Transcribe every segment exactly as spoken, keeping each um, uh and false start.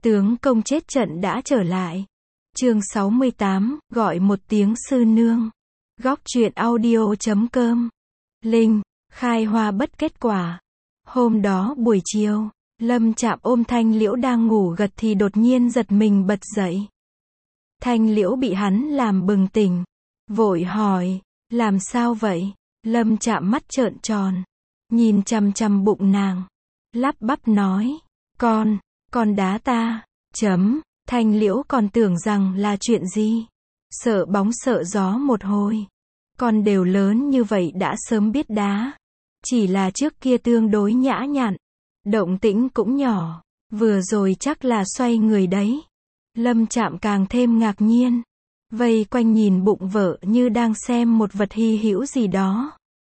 Tướng công chết trận đã trở lại. Chương sáu mươi tám, gọi một tiếng sư nương. Góc truyện audio chấm com. Linh, khai hoa bất kết quả. Hôm đó buổi chiều, Lâm Trạm ôm Thanh Liễu đang ngủ gật thì đột nhiên giật mình bật dậy. Thanh Liễu bị hắn làm bừng tỉnh, vội hỏi, làm sao vậy? Lâm Trạm mắt trợn tròn, nhìn chằm chằm bụng nàng, lắp bắp nói, con, con đá ta, chấm, Thanh Liễu còn tưởng rằng là chuyện gì, sợ bóng sợ gió một hồi, con đều lớn như vậy đã sớm biết đá, chỉ là trước kia tương đối nhã nhặn, động tĩnh cũng nhỏ, vừa rồi chắc là xoay người đấy. Lâm Trạm càng thêm ngạc nhiên, vây quanh nhìn bụng vợ như đang xem một vật hy hữu gì đó.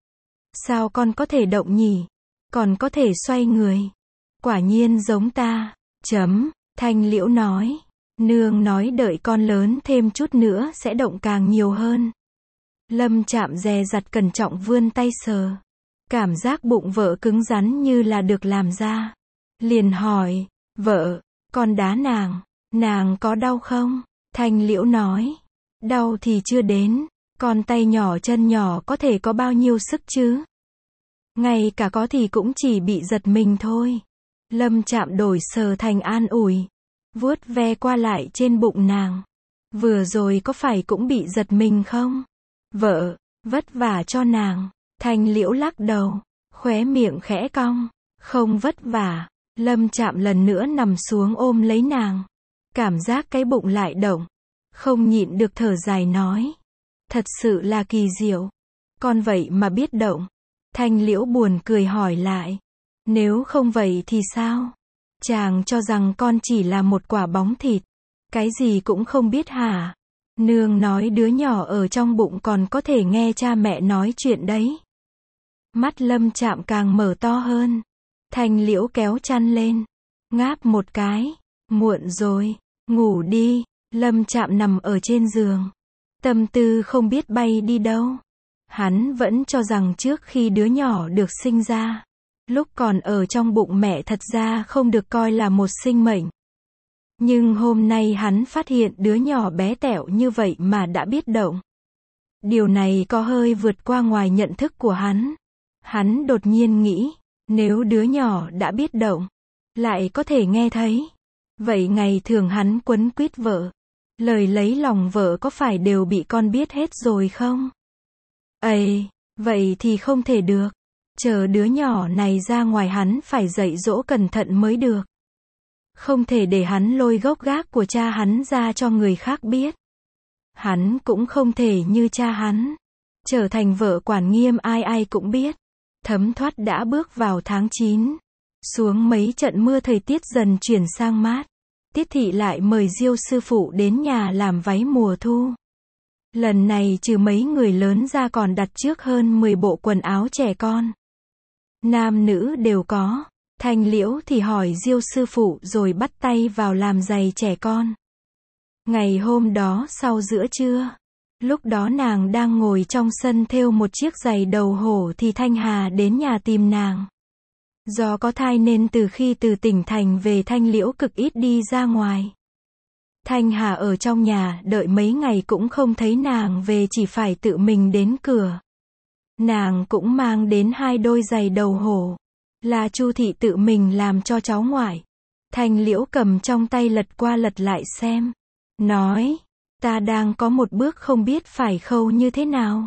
Sao con có thể động nhỉ? Còn có thể xoay người. Quả nhiên giống ta. Chấm, Thanh Liễu nói. Nương nói đợi con lớn thêm chút nữa sẽ động càng nhiều hơn. Lâm Trạm dè dặt cẩn trọng vươn tay sờ. Cảm giác bụng vợ cứng rắn như là được làm ra. Liền hỏi, vợ, con đá nàng, nàng có đau không? Thanh Liễu nói, đau thì chưa đến, con tay nhỏ chân nhỏ có thể có bao nhiêu sức chứ? Ngay cả có thì cũng chỉ bị giật mình thôi. Lâm Trạm đổi sờ thành an ủi, vuốt ve qua lại trên bụng nàng. Vừa rồi có phải cũng bị giật mình không? Vợ, vất vả cho nàng. Thanh Liễu lắc đầu, khóe miệng khẽ cong, không vất vả. Lâm Trạm lần nữa nằm xuống ôm lấy nàng, cảm giác cái bụng lại động, không nhịn được thở dài nói, thật sự là kỳ diệu, con vậy mà biết động. Thanh Liễu buồn cười hỏi lại, nếu không vậy thì sao? Chàng cho rằng con chỉ là một quả bóng thịt, cái gì cũng không biết hả? Nương nói đứa nhỏ ở trong bụng còn có thể nghe cha mẹ nói chuyện đấy. Mắt Lâm Trạm càng mở to hơn. Thanh Liễu kéo chăn lên, ngáp một cái, muộn rồi, ngủ đi. Lâm Trạm nằm ở trên giường, tâm tư không biết bay đi đâu. Hắn vẫn cho rằng trước khi đứa nhỏ được sinh ra, lúc còn ở trong bụng mẹ thật ra không được coi là một sinh mệnh. Nhưng hôm nay hắn phát hiện đứa nhỏ bé tẹo như vậy mà đã biết động. Điều này có hơi vượt qua ngoài nhận thức của hắn. Hắn đột nhiên nghĩ, nếu đứa nhỏ đã biết động, lại có thể nghe thấy, vậy ngày thường hắn quấn quýt vợ, lời lấy lòng vợ có phải đều bị con biết hết rồi không? Ây, vậy thì không thể được. Chờ đứa nhỏ này ra ngoài hắn phải dạy dỗ cẩn thận mới được. Không thể để hắn lôi gốc gác của cha hắn ra cho người khác biết. Hắn cũng không thể như cha hắn, trở thành vợ quản nghiêm ai ai cũng biết. Thấm thoát đã bước vào tháng chín. Xuống mấy trận mưa thời tiết dần chuyển sang mát. Tiết thị lại mời Diêu sư phụ đến nhà làm váy mùa thu. Lần này trừ mấy người lớn ra còn đặt trước hơn mười bộ quần áo trẻ con. Nam nữ đều có. Thanh Liễu thì hỏi Diêu sư phụ rồi bắt tay vào làm giày trẻ con. Ngày hôm đó sau giữa trưa, lúc đó nàng đang ngồi trong sân thêu một chiếc giày đầu hổ thì Thanh Hà đến nhà tìm nàng. Do có thai nên từ khi từ tỉnh thành về Thanh Liễu cực ít đi ra ngoài. Thanh Hà ở trong nhà đợi mấy ngày cũng không thấy nàng về, chỉ phải tự mình đến cửa. Nàng cũng mang đến hai đôi giày đầu hổ, là Chu thị tự mình làm cho cháu ngoại. Thanh Liễu cầm trong tay lật qua lật lại xem, nói, ta đang có một bước không biết phải khâu như thế nào.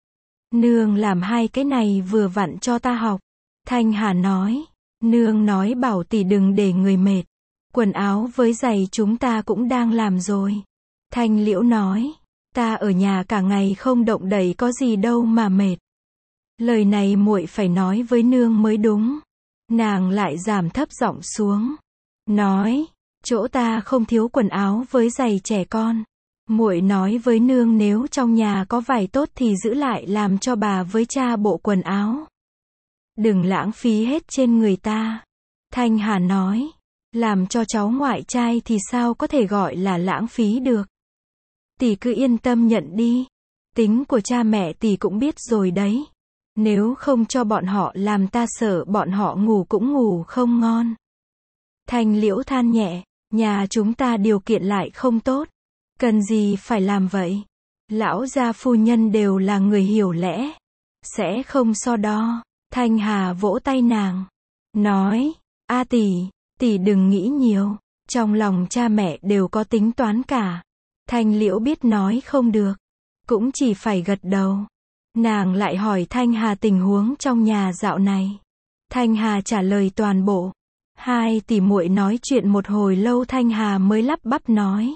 Nương làm hai cái này vừa vặn cho ta học. Thanh Hà nói, nương nói bảo tỷ đừng để người mệt. Quần áo với giày chúng ta cũng đang làm rồi. Thanh Liễu nói, ta ở nhà cả ngày không động đậy có gì đâu mà mệt. Lời này muội phải nói với nương mới đúng. Nàng lại giảm thấp giọng xuống, nói, chỗ ta không thiếu quần áo với giày trẻ con. Muội nói với nương nếu trong nhà có vải tốt thì giữ lại làm cho bà với cha bộ quần áo. Đừng lãng phí hết trên người ta. Thanh Hà nói, làm cho cháu ngoại trai thì sao có thể gọi là lãng phí được. Tỷ cứ yên tâm nhận đi. Tính của cha mẹ tỷ cũng biết rồi đấy. Nếu không cho bọn họ làm ta sợ bọn họ ngủ cũng ngủ không ngon. Thanh Liễu than nhẹ, Nhà chúng ta điều kiện lại không tốt. Cần gì phải làm vậy? Lão gia phu nhân đều là người hiểu lẽ. Sẽ không so đo. Thanh Hà vỗ tay nàng. Nói, a tỷ, tỷ đừng nghĩ nhiều. Trong lòng cha mẹ đều có tính toán cả. Thanh Liễu biết nói không được. Cũng chỉ phải gật đầu. Nàng lại hỏi Thanh Hà tình huống trong nhà dạo này. Thanh Hà trả lời toàn bộ. Hai tỷ muội nói chuyện một hồi lâu Thanh Hà mới lắp bắp nói.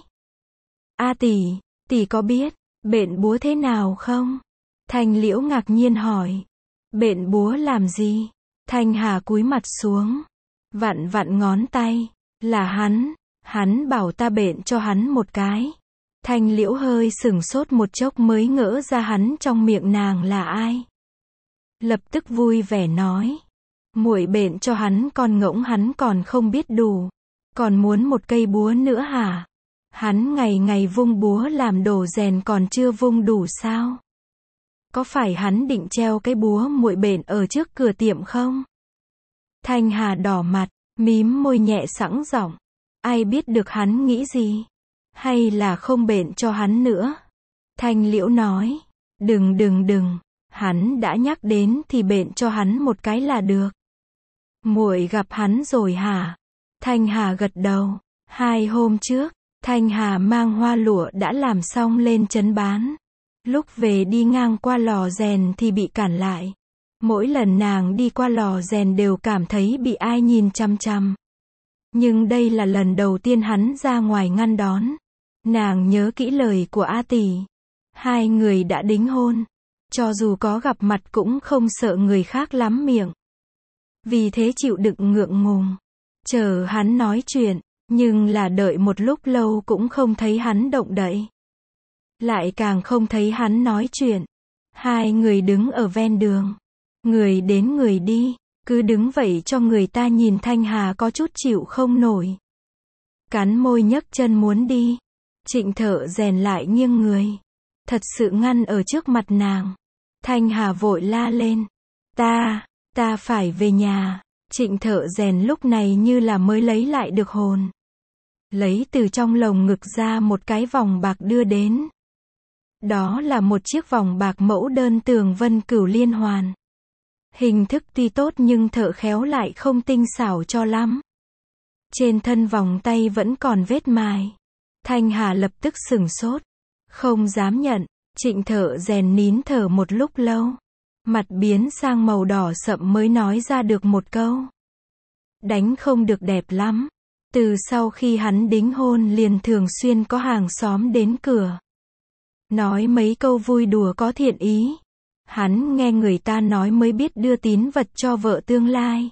A tỷ, tỷ có biết, bệnh búa thế nào không? Thanh Liễu ngạc nhiên hỏi. Bệnh búa làm gì? Thanh Hà cúi mặt xuống. Vặn vặn ngón tay. Là hắn, hắn bảo ta bệnh cho hắn một cái. Thanh Liễu hơi sửng sốt một chốc mới ngỡ ra hắn trong miệng nàng là ai. Lập tức vui vẻ nói. Muội bệnh cho hắn còn ngỗng hắn còn không biết đủ. Còn muốn một cây búa nữa hả? Hắn ngày ngày vung búa làm đồ rèn còn chưa vung đủ sao? Có phải hắn định treo cái búa muội bệnh ở trước cửa tiệm không? Thanh Hà đỏ mặt, mím môi nhẹ sẵn giọng. Ai biết được hắn nghĩ gì? Hay là không bệnh cho hắn nữa? Thanh Liễu nói. Đừng đừng đừng. Hắn đã nhắc đến thì bệnh cho hắn một cái là được. Muội gặp hắn rồi hả? Thanh Hà gật đầu. Hai hôm trước, Thanh Hà mang hoa lụa đã làm xong lên trấn bán. Lúc về đi ngang qua lò rèn thì bị cản lại. Mỗi lần nàng đi qua lò rèn đều cảm thấy bị ai nhìn chăm chăm. Nhưng đây là lần đầu tiên hắn ra ngoài ngăn đón. Nàng nhớ kỹ lời của A tỷ. Hai người đã đính hôn. Cho dù có gặp mặt cũng không sợ người khác lắm miệng. Vì thế chịu đựng ngượng ngùng. Chờ hắn nói chuyện. Nhưng là đợi một lúc lâu cũng không thấy hắn động đậy. Lại càng không thấy hắn nói chuyện. Hai người đứng ở ven đường. Người đến người đi. Cứ đứng vậy cho người ta nhìn. Thanh Hà có chút chịu không nổi. Cắn môi nhấc chân muốn đi. Trịnh Thợ Rèn lại nghiêng người. Thật sự ngăn ở trước mặt nàng. Thanh Hà vội la lên. Ta, ta phải về nhà. Trịnh Thợ Rèn lúc này như là mới lấy lại được hồn. Lấy từ trong lồng ngực ra một cái vòng bạc đưa đến. Đó là một chiếc vòng bạc mẫu đơn tường vân cửu liên hoàn. Hình thức tuy tốt nhưng thợ khéo lại không tinh xảo cho lắm. Trên thân vòng tay vẫn còn vết mài. Thanh Hà lập tức sửng sốt. Không dám nhận. Trịnh Thợ Rèn nín thở một lúc lâu. Mặt biến sang màu đỏ sậm mới nói ra được một câu. Đánh không được đẹp lắm. Từ sau khi hắn đính hôn liền thường xuyên có hàng xóm đến cửa. Nói mấy câu vui đùa có thiện ý. Hắn nghe người ta nói mới biết đưa tín vật cho vợ tương lai.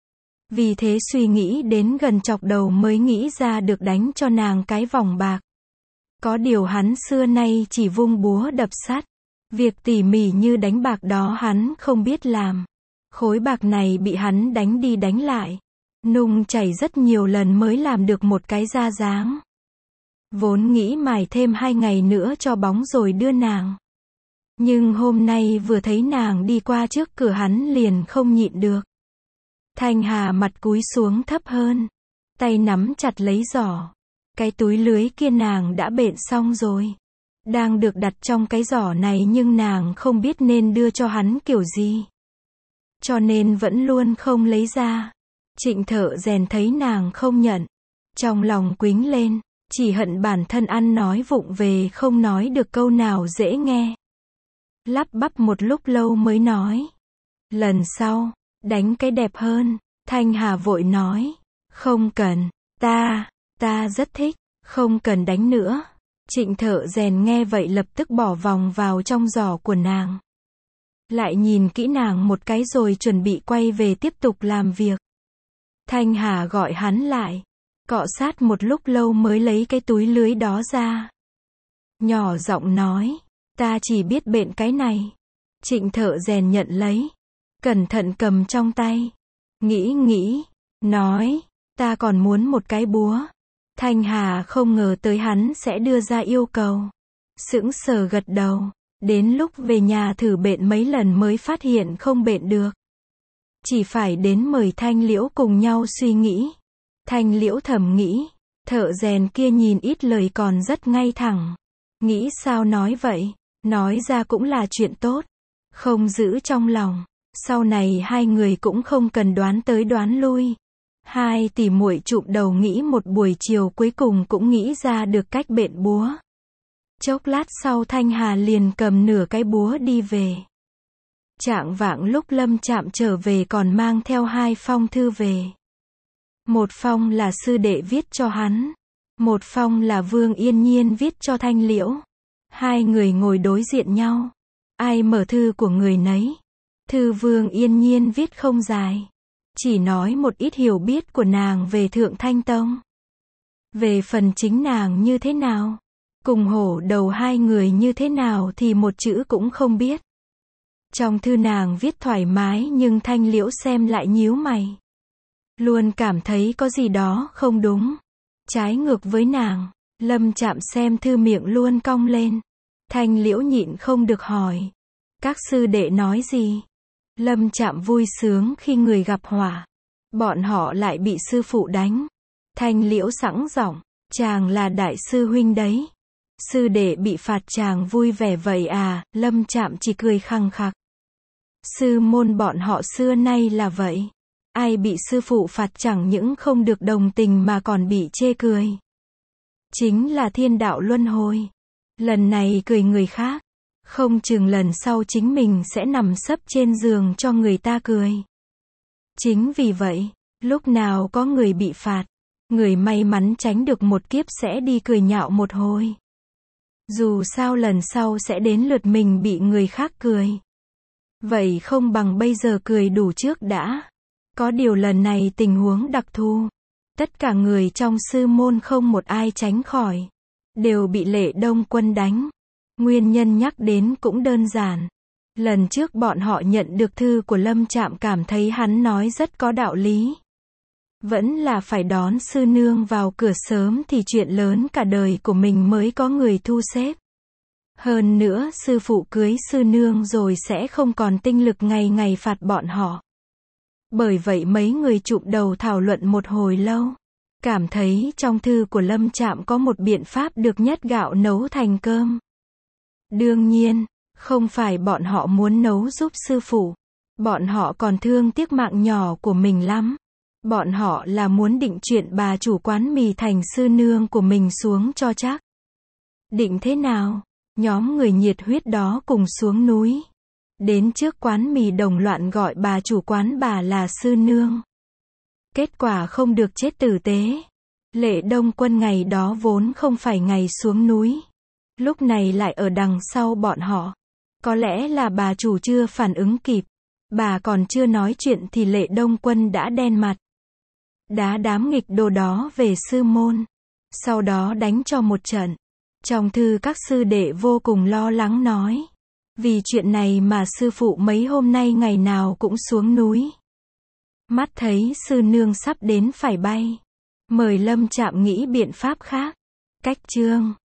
Vì thế suy nghĩ đến gần chọc đầu mới nghĩ ra được đánh cho nàng cái vòng bạc. Có điều hắn xưa nay chỉ vung búa đập sắt. Việc tỉ mỉ như đánh bạc đó hắn không biết làm. Khối bạc này bị hắn đánh đi đánh lại. Nung chảy rất nhiều lần mới làm được một cái ra dáng. Vốn nghĩ mài thêm hai ngày nữa cho bóng rồi đưa nàng. Nhưng hôm nay vừa thấy nàng đi qua trước cửa hắn liền không nhịn được. Thanh Hà mặt cúi xuống thấp hơn. Tay nắm chặt lấy giỏ. Cái túi lưới kia nàng đã bện xong rồi. Đang được đặt trong cái giỏ này nhưng nàng không biết nên đưa cho hắn kiểu gì. Cho nên vẫn luôn không lấy ra. Trịnh Thợ Rèn thấy nàng không nhận. Trong lòng quính lên. Chỉ hận bản thân ăn nói vụng về không nói được câu nào dễ nghe. Lắp bắp một lúc lâu mới nói. Lần sau, đánh cái đẹp hơn. Thanh Hà vội nói. Không cần, ta, ta rất thích, không cần đánh nữa. Trịnh Thợ Rèn nghe vậy lập tức bỏ vòng vào trong giỏ của nàng. Lại nhìn kỹ nàng một cái rồi chuẩn bị quay về tiếp tục làm việc. Thanh Hà gọi hắn lại. Cọ sát một lúc lâu mới lấy cái túi lưới đó ra. Nhỏ giọng nói. Ta chỉ biết bện cái này. Trịnh Thợ Rèn nhận lấy. Cẩn thận cầm trong tay. Nghĩ nghĩ. Nói. Ta còn muốn một cái búa. Thanh Hà không ngờ tới hắn sẽ đưa ra yêu cầu. Sững sờ gật đầu. Đến lúc về nhà thử bện mấy lần mới phát hiện không bện được. Chỉ phải đến mời Thanh Liễu cùng nhau suy nghĩ. Thanh Liễu thầm nghĩ. Thợ rèn kia nhìn ít lời còn rất ngay thẳng. Nghĩ sao nói vậy, nói ra cũng là chuyện tốt, không giữ trong lòng. Sau này hai người cũng không cần đoán tới đoán lui. Hai tỷ muội chụm đầu nghĩ một buổi chiều cuối cùng cũng nghĩ ra được cách bện búa. Chốc lát sau Thanh Hà liền cầm nửa cái búa đi về. Chạng vạng lúc Lâm Trạm trở về còn mang theo hai phong thư về. Một phong là sư đệ viết cho hắn. Một phong là Vương Yên Nhiên viết cho Thanh Liễu. Hai người ngồi đối diện nhau. Ai mở thư của người nấy. Thư Vương Yên Nhiên viết không dài. Chỉ nói một ít hiểu biết của nàng về Thượng Thanh Tông. Về phần chính nàng như thế nào, cùng hổ đầu hai người như thế nào thì một chữ cũng không biết. Trong thư nàng viết thoải mái nhưng Thanh Liễu xem lại nhíu mày. Luôn cảm thấy có gì đó không đúng. Trái ngược với nàng, Lâm Trạm xem thư miệng luôn cong lên. Thanh Liễu nhịn không được hỏi. Các sư đệ nói gì? Lâm Trạm vui sướng khi người gặp họa. Bọn họ lại bị sư phụ đánh. Thanh Liễu sẵn giọng. Chàng là đại sư huynh đấy. Sư đệ bị phạt chàng vui vẻ vậy à? Lâm Trạm chỉ cười khăng khặc. Sư môn bọn họ xưa nay là vậy. Ai bị sư phụ phạt chẳng những không được đồng tình mà còn bị chê cười. Chính là thiên đạo luân hồi. Lần này cười người khác, không chừng lần sau chính mình sẽ nằm sấp trên giường cho người ta cười. Chính vì vậy, lúc nào có người bị phạt, người may mắn tránh được một kiếp sẽ đi cười nhạo một hồi. Dù sao lần sau sẽ đến lượt mình bị người khác cười. Vậy không bằng bây giờ cười đủ trước đã. Có điều lần này tình huống đặc thù. Tất cả người trong sư môn không một ai tránh khỏi. Đều bị Lệ Đông Quân đánh. Nguyên nhân nhắc đến cũng đơn giản. Lần trước bọn họ nhận được thư của Lâm Trạm cảm thấy hắn nói rất có đạo lý. Vẫn là phải đón sư nương vào cửa sớm thì chuyện lớn cả đời của mình mới có người thu xếp. Hơn nữa sư phụ cưới sư nương rồi sẽ không còn tinh lực ngày ngày phạt bọn họ. Bởi vậy mấy người chụm đầu thảo luận một hồi lâu. Cảm thấy trong thư của Lâm Trạm có một biện pháp được nhất gạo nấu thành cơm. Đương nhiên, không phải bọn họ muốn nấu giúp sư phụ. Bọn họ còn thương tiếc mạng nhỏ của mình lắm. Bọn họ là muốn định chuyện bà chủ quán mì thành sư nương của mình xuống cho chắc. Định thế nào? Nhóm người nhiệt huyết đó cùng xuống núi. Đến trước quán mì đồng loạn gọi bà chủ quán bà là sư nương. Kết quả không được chết tử tế. Lệ Đông Quân ngày đó vốn không phải ngày xuống núi. Lúc này lại ở đằng sau bọn họ. Có lẽ là bà chủ chưa phản ứng kịp. Bà còn chưa nói chuyện thì Lệ Đông Quân đã đen mặt. Đá đám nghịch đồ đó về sư môn. Sau đó đánh cho một trận. Trong thư các sư đệ vô cùng lo lắng nói. Vì chuyện này mà sư phụ mấy hôm nay ngày nào cũng xuống núi. Mắt thấy sư nương sắp đến phải bay. Mời Lâm Trạm nghĩ biện pháp khác. Cách chương